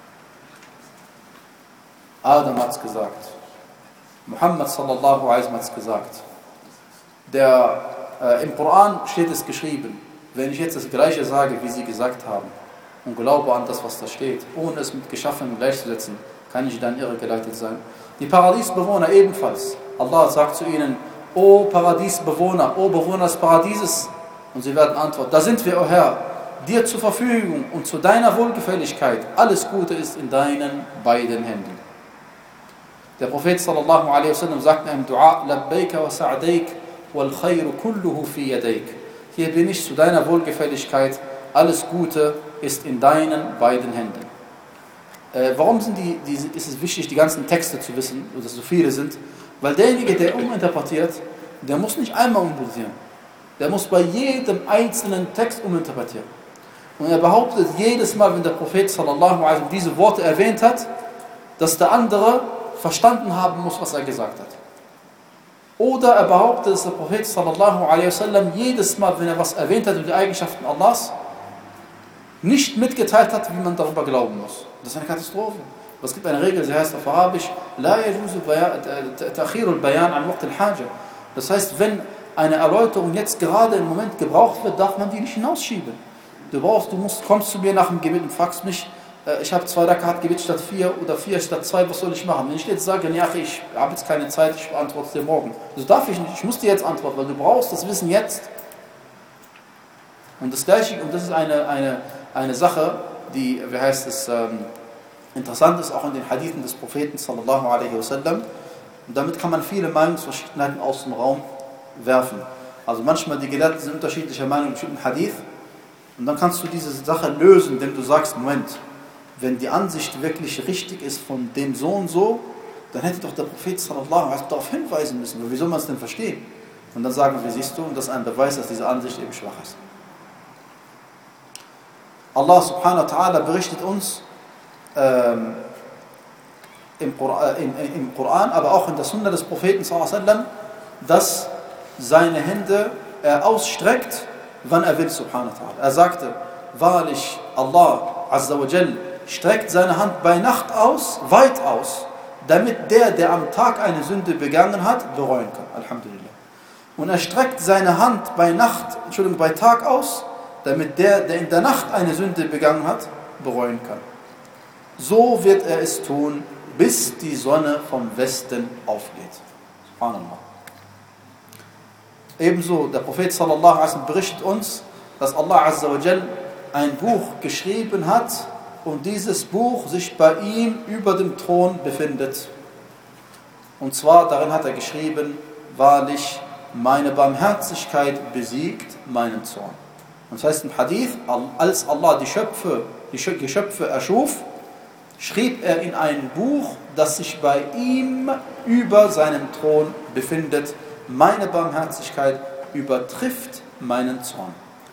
Adam hat es gesagt. Muhammad sallallahu alaihi wasallam hat es gesagt. Der, äh, Im Koran steht es geschrieben, wenn ich jetzt das Gleiche sage, wie sie gesagt haben, und glaube an das, was da steht, ohne es mit Geschaffenem gleichzusetzen, kann ich dann irregeleitet sein. Die Paradiesbewohner ebenfalls. Allah sagt zu ihnen, O Paradiesbewohner, O Bewohner des Paradieses, und sie werden antworten, da sind wir, o Herr, dir zur Verfügung und zu deiner Wohlgefälligkeit, alles Gute ist in deinen beiden Händen. Der Prophet sallallahu alaihi wasallam sagt in einem Dua, Labbaika wa sa'daik wal khayru kulluhu fi yadaik. Hier bin ich zu deiner Wohlgefälligkeit, alles Gute ist in deinen beiden Händen. Äh, warum sind die, die, ist es wichtig, die ganzen Texte zu wissen, dass es so viele sind? Weil derjenige, der uminterpretiert, der muss nicht einmal uminterpretieren. Der muss bei jedem einzelnen Text uminterpretieren. Und er behauptet jedes Mal, wenn der Prophet sallallahu alaihi wasallam diese Worte erwähnt hat, dass der andere verstanden haben muss, was er gesagt hat. Oder er behauptet, dass der Prophet sallallahu alaihi wasallam jedes Mal, wenn er was erwähnt hat über die Eigenschaften Allahs, nicht mitgeteilt hat, wie man darüber glauben muss. Das ist eine Katastrophe. Es gibt eine Regel, sie heißt auf Arabisch, La yajuzu ta'khirul bayan an waqt al-haja. Das heißt, wenn eine Erläuterung jetzt gerade im Moment gebraucht wird, darf man die nicht hinausschieben. Du brauchst, du musst, kommst zu mir nach dem Gebet und fragst mich, äh, ich habe zwei Rakat Gebet statt vier oder vier statt zwei, was soll ich machen? Wenn ich jetzt sage, ja, ich habe jetzt keine Zeit, ich beantworte es dir morgen. Das darf ich nicht, ich muss dir jetzt antworten, weil du brauchst das Wissen jetzt. Und das Gleiche, und das ist eine, eine, eine Sache, die, wie heißt es, ähm, interessant ist, auch in den Hadithen des Propheten sallallahu alaihi wasallam. Und damit kann man viele Meinungsverschiedenheiten aus dem Raum werfen. Also manchmal die Gelehrten sind unterschiedlicher Meinung im bestimmten Hadith. Und dann kannst du diese Sache lösen, indem du sagst, Moment, wenn die Ansicht wirklich richtig ist von dem so und so, dann hätte doch der Prophet sallallahu alaihi wasallam darauf hinweisen müssen. Wie soll man es denn verstehen? Und dann sagen wir, siehst du, und das ist ein Beweis, dass diese Ansicht eben schwach ist. Allah subhanahu wa ta'ala berichtet uns ähm, im, Koran, im, im Koran, aber auch in der Sunna des Propheten sallallahu alaihi wasallam, dass seine Hände er ausstreckt, wann er will, subhanahu wa ta'ala. Er sagte, wahrlich, Allah azza wa jal streckt seine Hand bei Nacht aus, weit aus, damit der, der am Tag eine Sünde begangen hat, bereuen kann. Alhamdulillah. Und er streckt seine Hand bei Nacht, Entschuldigung, bei Tag aus, damit der, der in der Nacht eine Sünde begangen hat, bereuen kann. So wird er es tun, bis die Sonne vom Westen aufgeht. Subhanallah. Ebenso, der Prophet sallallahu alaihi wasallam berichtet uns, dass Allah azza wa jal ein Buch geschrieben hat und dieses Buch sich bei ihm über dem Thron befindet. Und zwar darin hat er geschrieben, wahrlich, meine Barmherzigkeit besiegt meinen Zorn. Und das heißt im Hadith, als Allah die Schöpfe, die Geschöpfe erschuf, schrieb er in ein Buch, das sich bei ihm über seinem Thron befindet, meine Barmherzigkeit übertrifft meinen Zorn.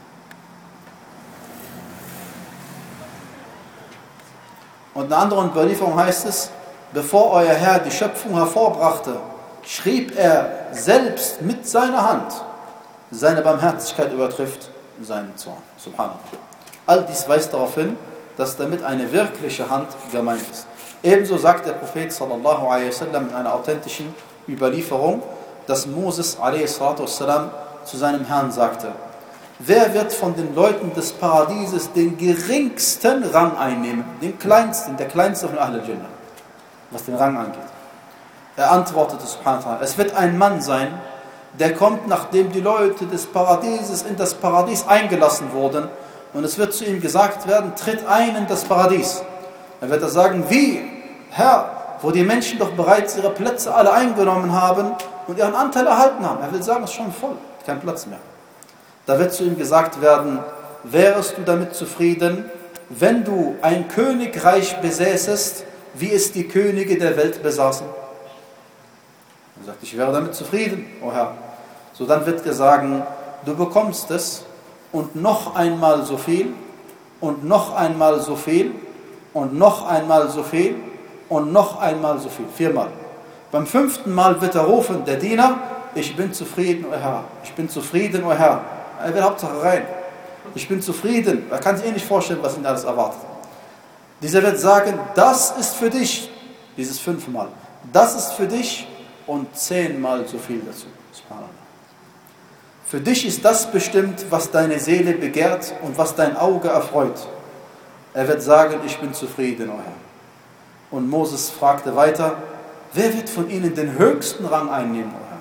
Und in einer anderen Überlieferung heißt es, bevor euer Herr die Schöpfung hervorbrachte, schrieb er selbst mit seiner Hand, seine Barmherzigkeit übertrifft seinen Zorn. Subhanallah. All dies weist darauf hin, dass damit eine wirkliche Hand gemeint ist. Ebenso sagt der Prophet sallallahu alaihi wasallam in einer authentischen Überlieferung, dass Moses alaihi salatu wassalam zu seinem Herrn sagte, wer wird von den Leuten des Paradieses den geringsten Rang einnehmen, den kleinsten, der kleinste von Ahl al-Jannah, was den Rang angeht. Er antwortete subhanahu wa ta'ala, es wird ein Mann sein, der kommt, nachdem die Leute des Paradieses in das Paradies eingelassen wurden, und es wird zu ihm gesagt werden, tritt ein in das Paradies. Er wird er sagen, wie, Herr, wo die Menschen doch bereits ihre Plätze alle eingenommen haben und ihren Anteil erhalten haben. Er will sagen, es ist schon voll, kein Platz mehr. Da wird zu ihm gesagt werden, wärest du damit zufrieden, wenn du ein Königreich besäßest, wie es die Könige der Welt besaßen? Er sagt, ich wäre damit zufrieden, o Herr. So dann wird er sagen, du bekommst es und noch einmal so viel und noch einmal so viel und noch einmal so viel und noch einmal so viel. Viermal. Beim fünften Mal wird er rufen, der Diener, ich bin zufrieden, o Herr. Ich bin zufrieden, o Herr. Er will Hauptsache rein. Ich bin zufrieden. Er kann sich eh nicht vorstellen, was ihn alles erwartet. Dieser wird sagen, das ist für dich, dieses fünfmal. Das ist für dich und zehnmal so viel dazu. Subhanallah. Für dich ist das bestimmt, was deine Seele begehrt und was dein Auge erfreut. Er wird sagen, ich bin zufrieden, o Herr. Und Moses fragte weiter, wer wird von ihnen den höchsten Rang einnehmen, o Herr?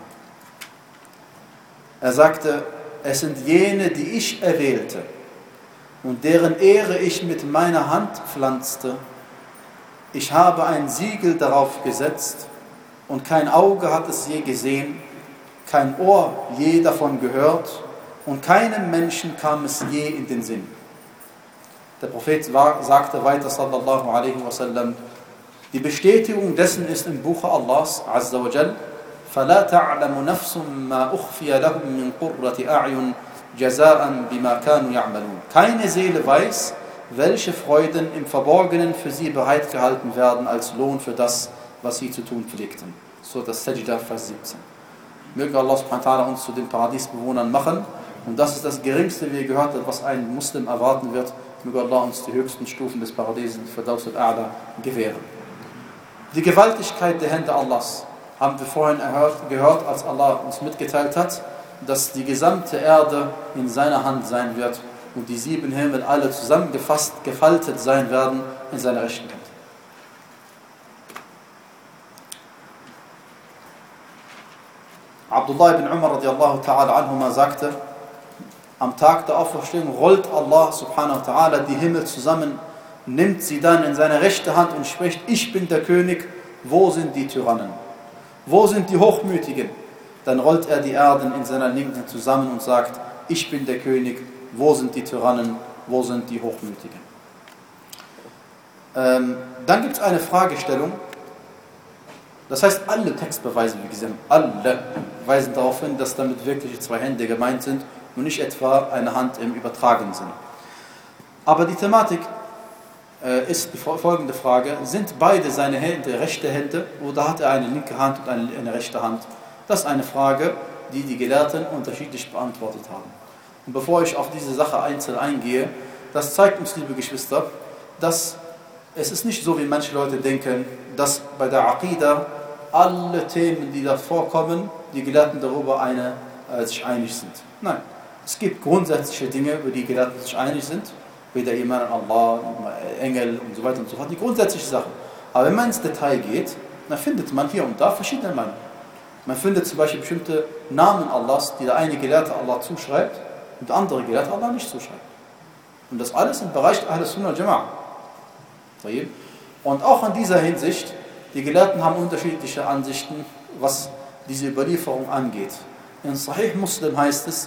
Er sagte, es sind jene, die ich erwählte und deren Ehre ich mit meiner Hand pflanzte. Ich habe ein Siegel darauf gesetzt und kein Auge hat es je gesehen, kein Ohr je davon gehört und keinem Menschen kam es je in den Sinn. Der Prophet war, sagte weiter, sallallahu alaihi wasallam, die Bestätigung dessen ist im Buche Allahs, azza wa jal, فَلَا تَعْلَمُ نَفْسٌ مَا أُخْفِيَ لَهُم مِّن قُرَّةِ أَعْيُنٍ جَزَاءً بِمَا كَانُوا يَعْمَلُونَ. Keine Seele weiß, welche Freuden im Verborgenen für sie bereitgehalten werden als Lohn für das, was sie zu tun pflegten. So das Sajda, Vers siebzehn. Möge Allah subhanahu wa ta'ala uns zu den Paradiesbewohnern machen. Und das ist das Geringste, wie ihr gehört habt, was ein Muslim erwarten wird. Möge Allah uns die höchsten Stufen des Paradieses, Firdaus al-A'la, gewähren. Die Gewaltigkeit der Hände Allahs haben wir vorhin gehört, als Allah uns mitgeteilt hat, dass die gesamte Erde in seiner Hand sein wird und die sieben Himmel alle zusammengefasst, gefaltet sein werden in seiner rechten Hand. Abdullah ibn Umar radiallahu ta'ala anhuma sagte, am Tag der Auferstehung rollt Allah subhanahu wa ta'ala die Himmel zusammen, nimmt sie dann in seine rechte Hand und spricht, ich bin der König, wo sind die Tyrannen? Wo sind die Hochmütigen? Dann rollt er die Erden in seiner Linken zusammen und sagt, ich bin der König, wo sind die Tyrannen, wo sind die Hochmütigen? Ähm, dann gibt es eine Fragestellung, das heißt, alle Textbeweise, wie gesagt, alle weisen darauf hin, dass damit wirklich zwei Hände gemeint sind und nicht etwa eine Hand im übertragenen Sinne. Aber die Thematik äh, ist die folgende Frage, sind beide seine Hände rechte Hände oder hat er eine linke Hand und eine, eine rechte Hand? Das ist eine Frage, die die Gelehrten unterschiedlich beantwortet haben. Und bevor ich auf diese Sache einzeln eingehe, das zeigt uns, liebe Geschwister, dass es ist nicht so, wie manche Leute denken, dass bei der Aqidah alle Themen, die da vorkommen, die Gelehrten darüber eine, äh, sich einig sind. Nein, es gibt grundsätzliche Dinge, über die Gelehrten sich einig sind, wie der Iman an Allah, Engel und so weiter und so fort, die grundsätzlichen Sachen. Aber wenn man ins Detail geht, dann findet man hier und da verschiedene Meinungen. Man findet zum Beispiel bestimmte Namen Allahs, die der eine Gelehrte Allah zuschreibt und der andere Gelehrte Allah nicht zuschreibt. Und das alles im Bereich der Ahl-Sunnah al-Jama'a. Und auch in dieser Hinsicht, die Gelehrten haben unterschiedliche Ansichten, was diese Überlieferung angeht. In Sahih Muslim heißt es,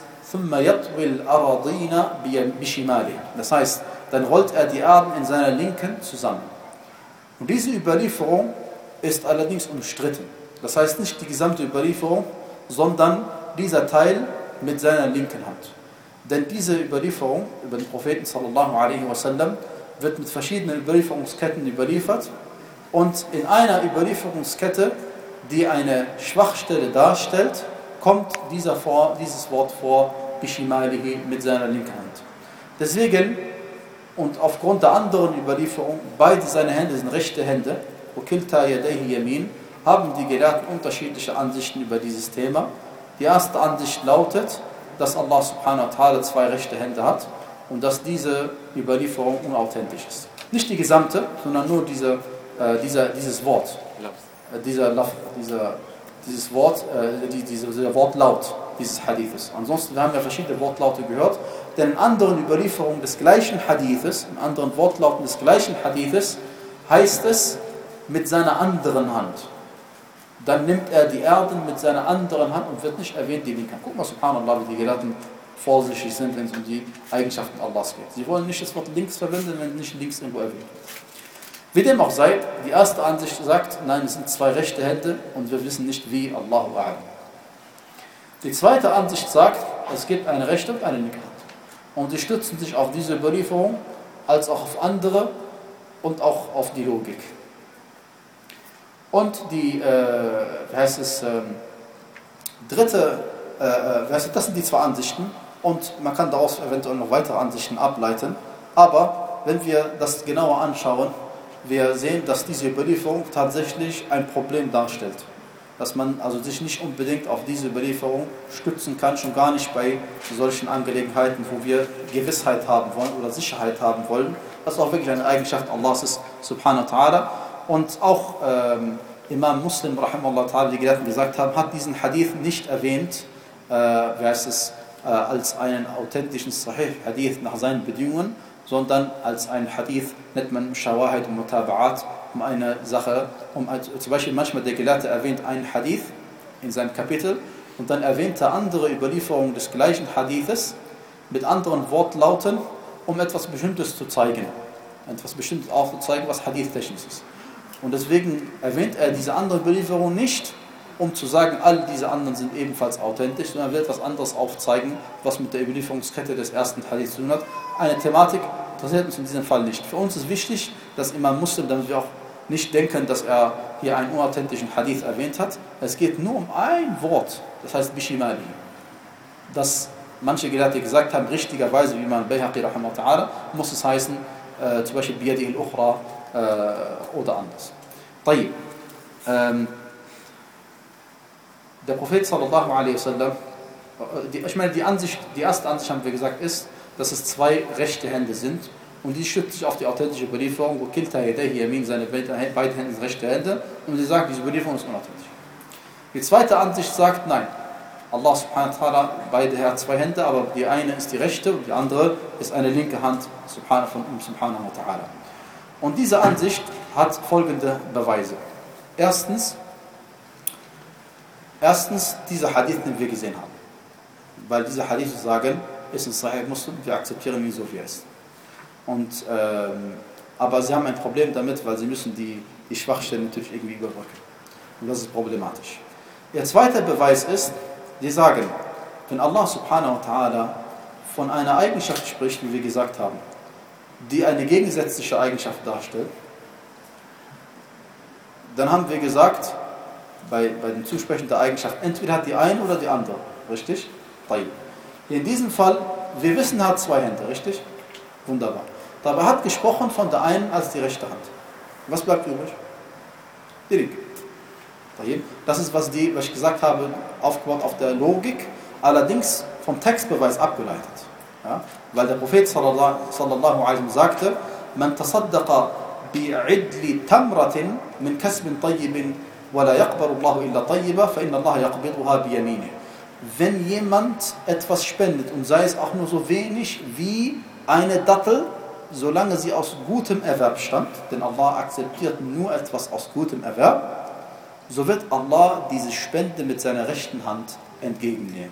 das heißt, dann rollt er die Erden in seiner Linken zusammen. Und diese Überlieferung ist allerdings umstritten. Das heißt nicht die gesamte Überlieferung, sondern dieser Teil mit seiner linken Hand. Denn diese Überlieferung über den Propheten sallallahu alaihi wasallam wird mit verschiedenen Überlieferungsketten überliefert. Und in einer Überlieferungskette, die eine Schwachstelle darstellt, kommt dieser vor, dieses Wort vor, Bishimalihi, mit seiner linken Hand. Deswegen, und aufgrund der anderen Überlieferung, beide seine Hände sind rechte Hände, Ukilta yadayhi yamin, haben die Gelehrten unterschiedliche Ansichten über dieses Thema. Die erste Ansicht lautet, dass Allah subhanahu wa ta'ala zwei rechte Hände hat und dass diese Überlieferung unauthentisch ist. Nicht die gesamte, sondern nur diese, äh, dieser, dieses Wort. Äh, dieser, dieser, dieses Wort, äh, die, diese, dieser Wortlaut dieses Hadithes. Ansonsten, wir haben ja verschiedene Wortlaute gehört, denn in anderen Überlieferungen des gleichen Hadithes, in anderen Wortlauten des gleichen Hadithes, heißt es mit seiner anderen Hand. Dann nimmt er die Erden mit seiner anderen Hand und wird nicht erwähnt, die linke Hand. Guck mal, subhanallah, wie die Gelehrten vorsichtig sind, wenn es um die Eigenschaften Allahs geht. Sie wollen nicht das Wort links verwenden, wenn nicht links irgendwo erwähnt wird. Wie dem auch sei, die erste Ansicht sagt, nein, es sind zwei rechte Hände und wir wissen nicht wie, Allahu a'lam. Die zweite Ansicht sagt, es gibt eine rechte und eine linke Hand. Und sie stützen sich auf diese Überlieferung, als auch auf andere und auch auf die Logik. Und die, äh, wie heißt es, äh, dritte, äh, das sind die zwei Ansichten und man kann daraus eventuell noch weitere Ansichten ableiten. Aber wenn wir das genauer anschauen, wir sehen, dass diese Überlieferung tatsächlich ein Problem darstellt. Dass man also sich nicht unbedingt auf diese Überlieferung stützen kann, schon gar nicht bei solchen Angelegenheiten, wo wir Gewissheit haben wollen oder Sicherheit haben wollen. Das auch wirklich eine Eigenschaft Allahs ist, subhanahu wa ta'ala. Und auch ähm, Imam Muslim, rahimahullah ta'ala, die Gelehrten gesagt haben, hat diesen Hadith nicht erwähnt, äh, wie heißt es, äh, als einen authentischen Sahih-Hadith nach seinen Bedingungen, sondern als ein Hadith, nennt man Shawahid und Mutaba'at, um eine Sache, um zum Beispiel manchmal der Gelehrte erwähnt einen Hadith in seinem Kapitel und dann erwähnt er andere Überlieferungen des gleichen Hadithes mit anderen Wortlauten, um etwas Bestimmtes zu zeigen. Etwas Bestimmtes aufzuzeigen, was Hadith-technisch ist. Und deswegen erwähnt er diese andere Überlieferung nicht, um zu sagen, all diese anderen sind ebenfalls authentisch, sondern er will etwas anderes aufzeigen, was mit der Überlieferungskette des ersten Hadiths zu tun hat. Eine Thematik interessiert uns in diesem Fall nicht. Für uns ist wichtig, dass Imam Muslim, damit wir auch nicht denken, dass er hier einen unauthentischen Hadith erwähnt hat. Es geht nur um ein Wort, das heißt Bishimali. Das manche Gelehrte gesagt haben, richtigerweise, wie man Bayhaqi rahimahullah ta'ala, muss es heißen, äh, zum Beispiel Biyadi al-Ukhra äh, oder anders. طيب. Ähm, der Prophet sallallahu alaihi wasallam, die, ich meine, die Ansicht, die erste Ansicht, haben wir gesagt, ist, dass es zwei rechte Hände sind und die stützt sich auf die authentische Überlieferung, wo Kilta Yadayhi Yamin, seine beiden Hände sind rechte Hände, und sie sagt, diese Überlieferung ist unauthentisch. Die zweite Ansicht sagt, nein, Allah subhanahu wa ta'ala, beide hat zwei Hände, aber die eine ist die rechte und die andere ist eine linke Hand subhanahu von ihm subhanahu wa ta'ala. Und diese Ansicht hat folgende Beweise. Erstens, erstens dieser Hadith, den wir gesehen haben. Weil diese Hadith sagen, ist ein Sahih Muslim, wir akzeptieren ihn so wie er ist. Und, ähm, aber sie haben ein Problem damit, weil sie müssen die, die Schwachstellen natürlich irgendwie überbrücken. Und das ist problematisch. Ihr zweiter Beweis ist, die sagen, wenn Allah subhanahu wa ta'ala von einer Eigenschaft spricht, wie wir gesagt haben, die eine gegensätzliche Eigenschaft darstellt, dann haben wir gesagt, bei, bei dem Zusprechen der Eigenschaft, entweder hat die eine oder die andere, richtig? In diesem Fall, wir wissen, er hat zwei Hände, richtig? Wunderbar. Dabei hat gesprochen von der einen als die rechte Hand. Was bleibt übrig? Die linke. Das ist, was, die, was ich gesagt habe, aufgebaut auf der Logik, allerdings vom Textbeweis abgeleitet. Ja? Weil der Prophet sallallahu alaihi wasallam sagte, man tasaddaqa bi'idli tamratin min kasbin tayyibin wa la yaqbalu Allahu illa tayyiba fa inna Allah yaqbiduha biyaminih. Wenn jemand etwas spendet und sei es auch nur so wenig wie eine Dattel, solange sie aus gutem Erwerb stammt, denn Allah akzeptiert nur etwas aus gutem Erwerb, so wird Allah diese Spende mit seiner rechten Hand entgegennehmen.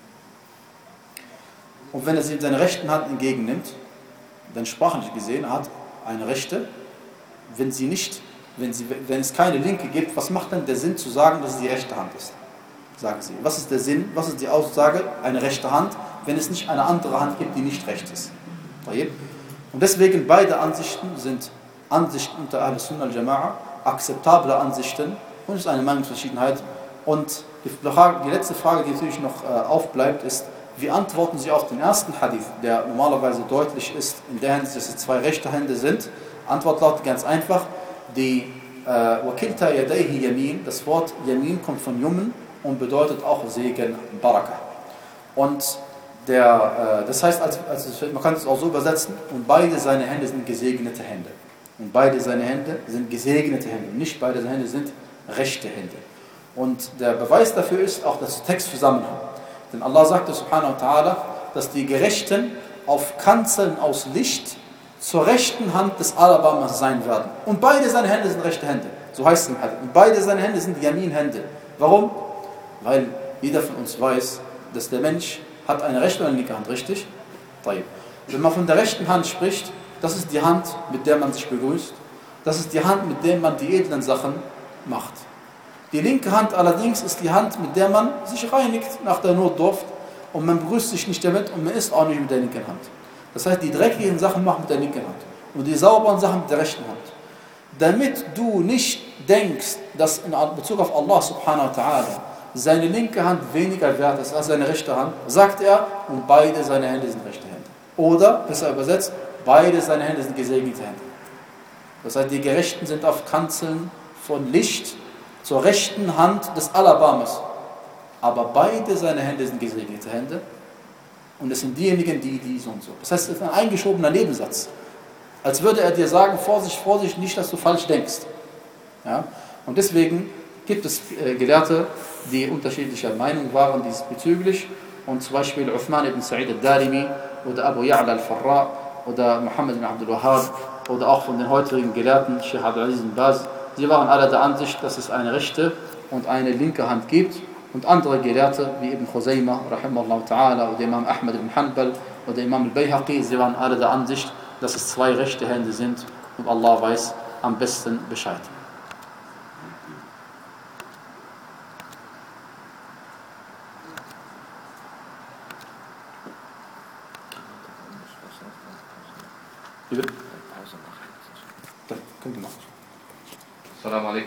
Und wenn er sie mit seiner rechten Hand entgegennimmt, dann sprachlich gesehen, er hat eine rechte. Wenn, sie nicht, wenn, sie, wenn es keine linke gibt, was macht dann der Sinn zu sagen, dass es die rechte Hand ist? Sagen sie. Was ist der Sinn, was ist die Aussage? Eine rechte Hand, wenn es nicht eine andere Hand gibt, die nicht recht ist. Und deswegen beide Ansichten sind Ansichten unter Ahl-Sunnah al-Jama'a, akzeptable Ansichten, und es ist eine Meinungsverschiedenheit. Und die, Frage, die letzte Frage, die natürlich noch äh, aufbleibt, ist, wie antworten Sie auf den ersten Hadith, der normalerweise deutlich ist, in der Hinsicht, dass es zwei rechte Hände sind? Antwort lautet ganz einfach, die Wakilta Yadayhi Yamin, das Wort Yamin kommt von Yumen und bedeutet auch Segen, Baraka. Und der, äh, das heißt, als, als, man kann es auch so übersetzen, und beide seine Hände sind gesegnete Hände. Und beide seine Hände sind gesegnete Hände. Nicht beide seine Hände sind rechte Hände. Und der Beweis dafür ist auch das Textzusammenhang. Denn Allah sagte subhanahu wa ta'ala, dass die Gerechten auf Kanzeln aus Licht zur rechten Hand des Alabamas sein werden. Und beide seine Hände sind rechte Hände. So heißt es im Hadith. Und beide seine Hände sind Yamin-Hände. Warum? Weil jeder von uns weiß, dass der Mensch hat eine rechte und eine linke Hand, richtig? Wenn man von der rechten Hand spricht, das ist die Hand, mit der man sich begrüßt. Das ist die Hand, mit der man die edlen Sachen macht. Die linke Hand allerdings ist die Hand, mit der man sich reinigt nach der Notdurft und man begrüßt sich nicht damit und man isst auch nicht mit der linken Hand. Das heißt, die dreckigen Sachen machen mit der linken Hand und die sauberen Sachen mit der rechten Hand. Damit du nicht denkst, dass in Bezug auf Allah subhanahu wa ta'ala seine linke Hand weniger wert ist als seine rechte Hand, sagt er, und beide seine Hände sind rechte Hände. Oder, besser übersetzt, beide seine Hände sind gesegnete Hände. Das heißt, die Gerechten sind auf Kanzeln von Licht zur rechten Hand des Alabamas. Aber beide seine Hände sind gesegnete Hände. Und es sind diejenigen, die, die so und so. Das heißt, es ist ein eingeschobener Nebensatz. Als würde er dir sagen, Vorsicht, Vorsicht, nicht, dass du falsch denkst. Ja? Und deswegen gibt es äh, Gelehrte, die unterschiedlicher Meinung waren diesbezüglich. Und zum Beispiel Uthman ibn Sa'id al-Darimi oder Abu Ya'la al-Farra oder Muhammad ibn Abdul Wahhab oder auch von den heutigen Gelehrten, Sheikh Abdul Aziz ibn Baz, sie waren alle der Ansicht, dass es eine rechte und eine linke Hand gibt. Und andere Gelehrte, wie Ibn Khuzaymah, rahimahullah ta'ala, oder Imam Ahmad ibn Hanbal oder Imam al-Bayhaqi, sie waren alle der Ansicht, dass es zwei rechte Hände sind und Allah weiß am besten Bescheid. Wie bitte? Dann könnt ihr machen. Assalamu alaikum.